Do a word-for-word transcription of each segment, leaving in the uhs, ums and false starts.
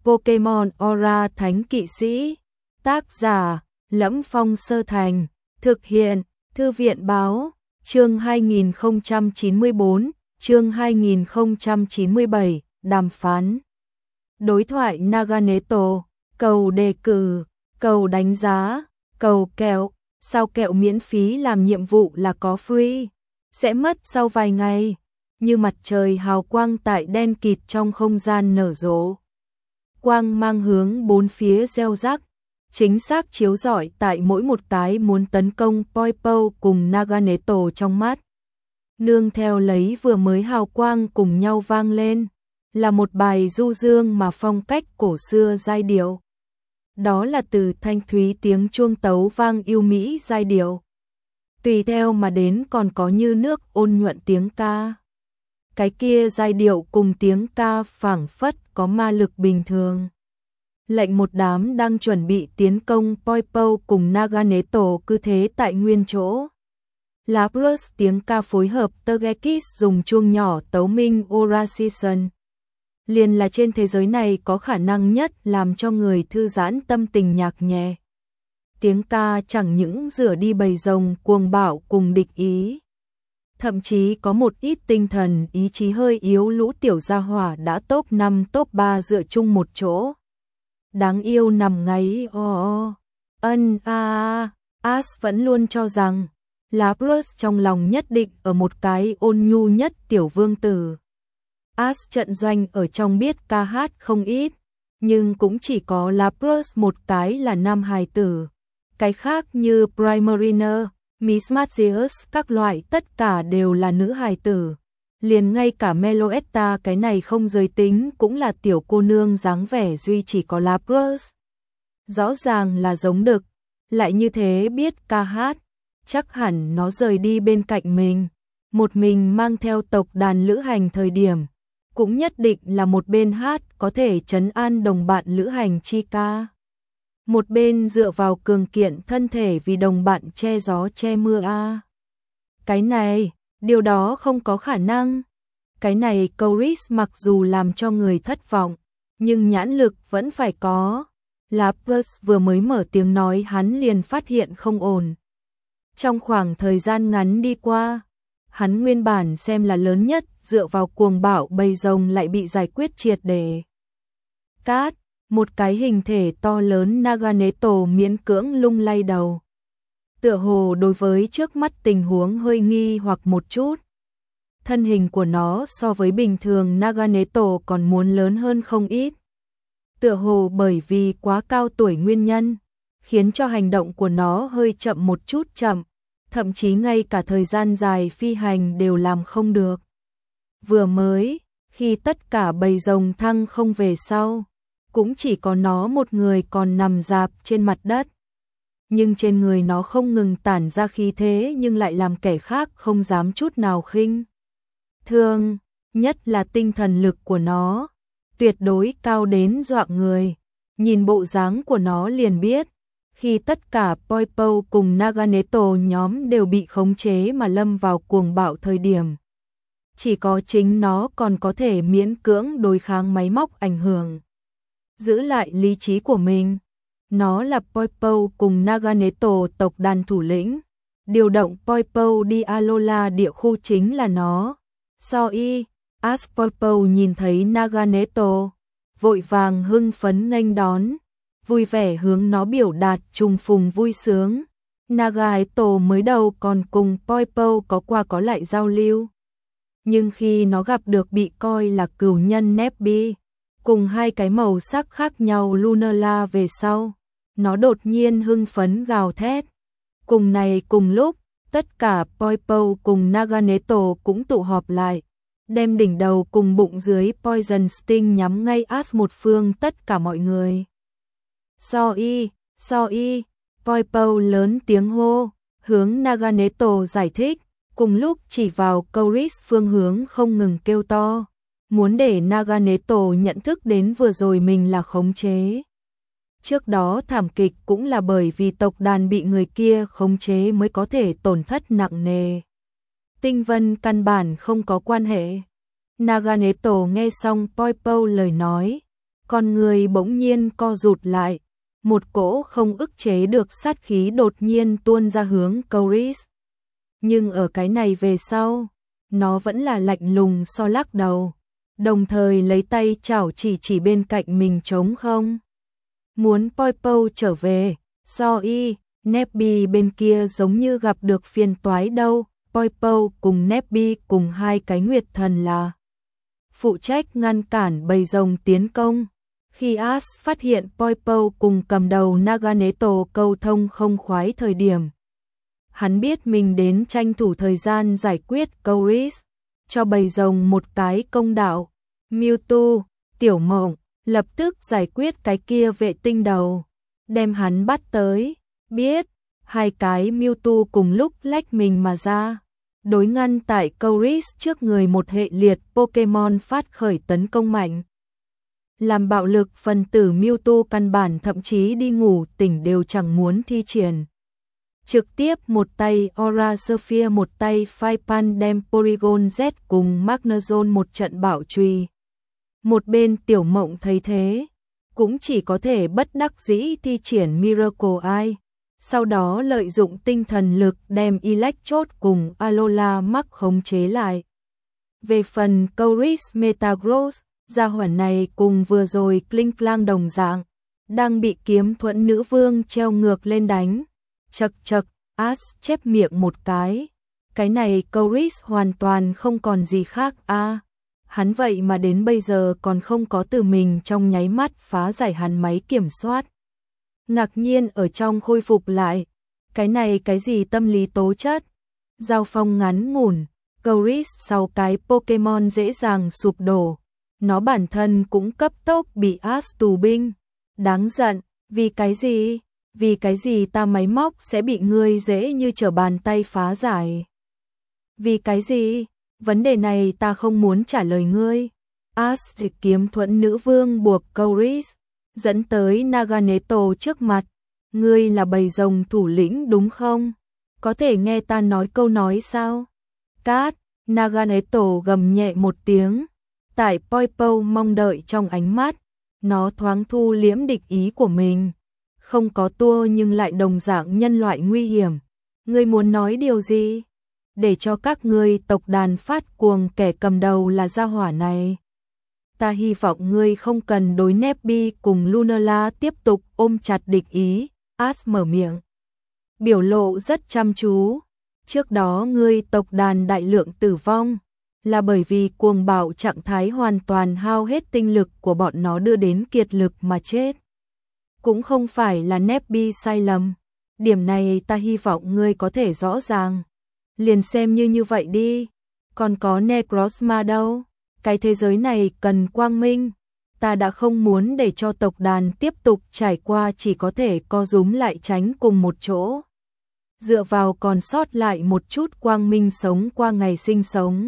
Pokemon Aura Thánh Kỵ Sĩ. Tác giả: Lẫm Phong Sơ Thành. Thực hiện: Thư viện báo. Chương hai nghìn không trăm chín mươi bốn, chương hai nghìn không trăm chín mươi bảy, đàm phán. Đối thoại Naganeto, cầu đề cử, cầu đánh giá, cầu kẹo, sao kẹo miễn phí làm nhiệm vụ là có free, sẽ mất sau vài ngày, như mặt trời hào quang tại đen kịt trong không gian nở rộ. Quang mang hướng bốn phía gieo rắc, chính xác chiếu rọi tại mỗi một cái muốn tấn công Poipo cùng Naganeto trong mắt. Nương theo lấy vừa mới hào quang cùng nhau vang lên, là một bài du dương mà phong cách cổ xưa giai điệu. Đó là từ thanh thúy tiếng chuông tấu vang yêu mỹ giai điệu. Tùy theo mà đến còn có như nước ôn nhuận tiếng ca. Cái kia giai điệu cùng tiếng ca phảng phất có ma lực bình thường. Lệnh một đám đang chuẩn bị tiến công Poipo cùng Naganeto cứ thế tại nguyên chỗ. Lapras tiếng ca phối hợp Togekiss dùng chuông nhỏ tấu minh Aura Season. Liền là trên thế giới này có khả năng nhất làm cho người thư giãn tâm tình nhạc nhẹ. Tiếng ca chẳng những rửa đi bầy rồng cuồng bạo cùng địch ý. Thậm chí có một ít tinh thần ý chí hơi yếu lũ tiểu gia hỏa đã top năm top ba dựa chung một chỗ. Đáng yêu nằm ngáy o o. Ân a a. Ash vẫn luôn cho rằng Lapras trong lòng nhất định ở một cái ôn nhu nhất tiểu vương tử. Ash trận doanh ở trong biết ca hát không ít, nhưng cũng chỉ có Lapras một cái là nam hài tử. Cái khác như Primarina, Miss Magius các loại tất cả đều là nữ hài tử. Liền ngay cả Meloetta cái này không giới tính cũng là tiểu cô nương dáng vẻ duy chỉ có Lapras. Rõ ràng là giống đực, lại như thế biết ca hát, chắc hẳn nó rời đi bên cạnh mình, một mình mang theo tộc đàn lữ hành thời điểm, cũng nhất định là một bên hát có thể trấn an đồng bạn lữ hành chi ca. Một bên dựa vào cường kiện thân thể vì đồng bạn che gió che mưa a. À. Cái này, điều đó không có khả năng. Cái này Chorus mặc dù làm cho người thất vọng, nhưng nhãn lực vẫn phải có. Lapras vừa mới mở tiếng nói hắn liền phát hiện không ổn. Trong khoảng thời gian ngắn đi qua, hắn nguyên bản xem là lớn nhất dựa vào cuồng bạo bầy rồng lại bị giải quyết triệt để. Cát, một cái hình thể to lớn Naganeto miễn cưỡng lung lay đầu. Tựa hồ đối với trước mắt tình huống hơi nghi hoặc một chút. Thân hình của nó so với bình thường Naganeto còn muốn lớn hơn không ít. Tựa hồ bởi vì quá cao tuổi nguyên nhân, khiến cho hành động của nó hơi chậm một chút chậm, thậm chí ngay cả thời gian dài phi hành đều làm không được. Vừa mới, khi tất cả bầy rồng thăng không về sau, cũng chỉ có nó một người còn nằm rạp trên mặt đất. Nhưng trên người nó không ngừng tản ra khí thế nhưng lại làm kẻ khác không dám chút nào khinh thường, nhất là tinh thần lực của nó, tuyệt đối cao đến dọa người. Nhìn bộ dáng của nó liền biết, khi tất cả Poipo cùng Naganeto nhóm đều bị khống chế mà lâm vào cuồng bạo thời điểm. Chỉ có chính nó còn có thể miễn cưỡng đối kháng máy móc ảnh hưởng. Giữ lại lý trí của mình. Nó là Poipo cùng Naganeto tộc đàn thủ lĩnh. Điều động Poipo đi Alola địa khu chính là nó. Soi, Ash Poipo nhìn thấy Naganeto, vội vàng hưng phấn nghênh đón, vui vẻ hướng nó biểu đạt trùng phùng vui sướng. Naganeto mới đầu còn cùng Poipo có qua có lại giao lưu. Nhưng khi nó gặp được bị coi là cừu nhân Nebby, cùng hai cái màu sắc khác nhau Lunala về sau, nó đột nhiên hưng phấn gào thét. Cùng này cùng lúc, tất cả Poipo cùng Naganeto cũng tụ họp lại, đem đỉnh đầu cùng bụng dưới Poison Sting nhắm ngay Ash một phương tất cả mọi người. Soi, Soi, Poipo lớn tiếng hô, hướng Naganeto giải thích, cùng lúc chỉ vào Chorus phương hướng không ngừng kêu to, muốn để Naganeto nhận thức đến vừa rồi mình là khống chế. Trước đó thảm kịch cũng là bởi vì tộc đàn bị người kia khống chế mới có thể tổn thất nặng nề. Tinh vân căn bản không có quan hệ. Naganeto nghe xong Poipo lời nói, con người bỗng nhiên co rụt lại, một cỗ không ức chế được sát khí đột nhiên tuôn ra hướng Coris. Nhưng ở cái này về sau, nó vẫn là lạnh lùng so lắc đầu, đồng thời lấy tay chảo chỉ chỉ bên cạnh mình trống không. Muốn Poipo trở về, sorry, Nebby bên kia giống như gặp được phiền toái đâu, Poipo cùng Nebby cùng hai cái nguyệt thần là phụ trách ngăn cản bầy rồng tiến công. Khi Ash phát hiện Poipo cùng cầm đầu Naganeto câu thông không khoái thời điểm, hắn biết mình đến tranh thủ thời gian giải quyết Coris, cho bầy rồng một cái công đạo. Mewtwo, Tiểu Mộng, lập tức giải quyết cái kia vệ tinh đầu, đem hắn bắt tới. Biết, hai cái Mewtwo cùng lúc lách mình mà ra, đối ngăn tại Coris trước người một hệ liệt Pokemon phát khởi tấn công mạnh. Làm bạo lực phần tử Mewtwo căn bản thậm chí đi ngủ tỉnh đều chẳng muốn thi triển. Trực tiếp một tay Aura Sphere, một tay Phaipan đem Porygon Z cùng Magnezone một trận bạo truy. Một bên Tiểu Mộng thấy thế, cũng chỉ có thể bất đắc dĩ thi triển Miracle Eye, sau đó lợi dụng tinh thần lực đem Electrode cùng Alola mắc khống chế lại. Về phần Coris Metagross, gia hỏa này cùng vừa rồi Klinklang đồng dạng, đang bị kiếm thuẫn nữ vương treo ngược lên đánh. Chật chật, Ash chép miệng một cái. Cái này Coris hoàn toàn không còn gì khác a. À, hắn vậy mà đến bây giờ còn không có từ mình trong nháy mắt phá giải hắn máy kiểm soát. Ngạc nhiên ở trong khôi phục lại. Cái này cái gì tâm lý tố chất? Giao phong ngắn ngủn, Coris sau cái Pokemon dễ dàng sụp đổ. Nó bản thân cũng cấp tốc bị Ash tù binh. Đáng giận, vì cái gì? Vì cái gì ta máy móc sẽ bị ngươi dễ như trở bàn tay phá giải? Vì cái gì? Vấn đề này ta không muốn trả lời ngươi. Ash kiếm thuẫn nữ vương buộc Coris, dẫn tới Naganeto trước mặt. Ngươi là bầy rồng thủ lĩnh đúng không? Có thể nghe ta nói câu nói sao? Cát, Naganeto gầm nhẹ một tiếng. Tại Poipo mong đợi trong ánh mắt, nó thoáng thu liễm địch ý của mình. Không có tua nhưng lại đồng dạng nhân loại nguy hiểm. Ngươi muốn nói điều gì? Để cho các ngươi tộc đàn phát cuồng kẻ cầm đầu là gia hỏa này. Ta hy vọng ngươi không cần đối Nebby cùng Lunala tiếp tục ôm chặt địch ý. Ash mở miệng, biểu lộ rất chăm chú. Trước đó ngươi tộc đàn đại lượng tử vong, là bởi vì cuồng bạo trạng thái hoàn toàn hao hết tinh lực của bọn nó đưa đến kiệt lực mà chết. Cũng không phải là Nebby sai lầm. Điểm này ta hy vọng ngươi có thể rõ ràng. Liền xem như như vậy đi. Còn có Necrozma đâu? Cái thế giới này cần quang minh. Ta đã không muốn để cho tộc đàn tiếp tục trải qua chỉ có thể co rúm lại tránh cùng một chỗ. Dựa vào còn sót lại một chút quang minh sống qua ngày sinh sống.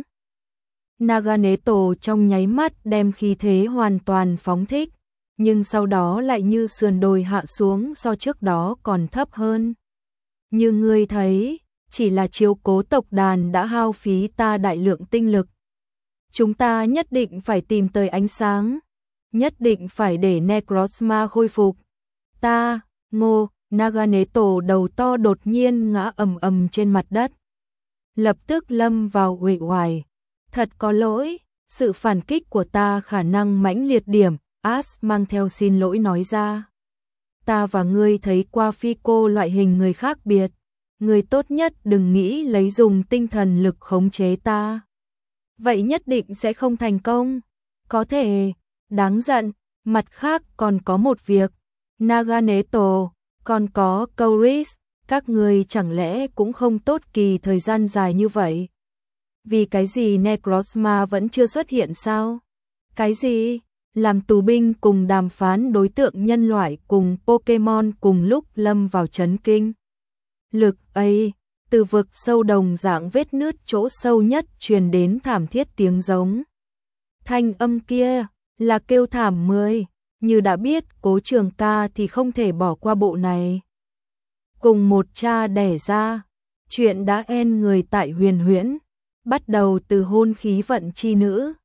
Naganeto trong nháy mắt đem khí thế hoàn toàn phóng thích, nhưng sau đó lại như sườn đồi hạ xuống so trước đó còn thấp hơn. Như ngươi thấy, chỉ là chiếu cố tộc đàn đã hao phí ta đại lượng tinh lực. Chúng ta nhất định phải tìm tới ánh sáng, nhất định phải để Necrozma khôi phục. Ta, ngô, Naganeto đầu to đột nhiên ngã ầm ầm trên mặt đất. Lập tức lâm vào uể oải. Thật có lỗi, sự phản kích của ta khả năng mãnh liệt điểm, Ash mang theo xin lỗi nói ra. Ta và ngươi thấy qua phi cô loại hình người khác biệt, ngươi tốt nhất đừng nghĩ lấy dùng tinh thần lực khống chế ta. Vậy nhất định sẽ không thành công. Có thể, đáng giận, mặt khác còn có một việc. Naganeto, còn có Coris, các ngươi chẳng lẽ cũng không tốt kỳ thời gian dài như vậy? Vì cái gì Necrozma vẫn chưa xuất hiện sao? Cái gì? Làm tù binh cùng đàm phán đối tượng nhân loại cùng Pokemon cùng lúc lâm vào chấn kinh. Lực ấy, từ vực sâu đồng dạng vết nứt chỗ sâu nhất truyền đến thảm thiết tiếng giống. Thanh âm kia là kêu thảm mười, như đã biết Cố Trường Ca thì không thể bỏ qua bộ này. Cùng một cha đẻ ra, chuyện đã en người tại Huyền Huyễn, bắt đầu từ hôn khí vận chi nữ.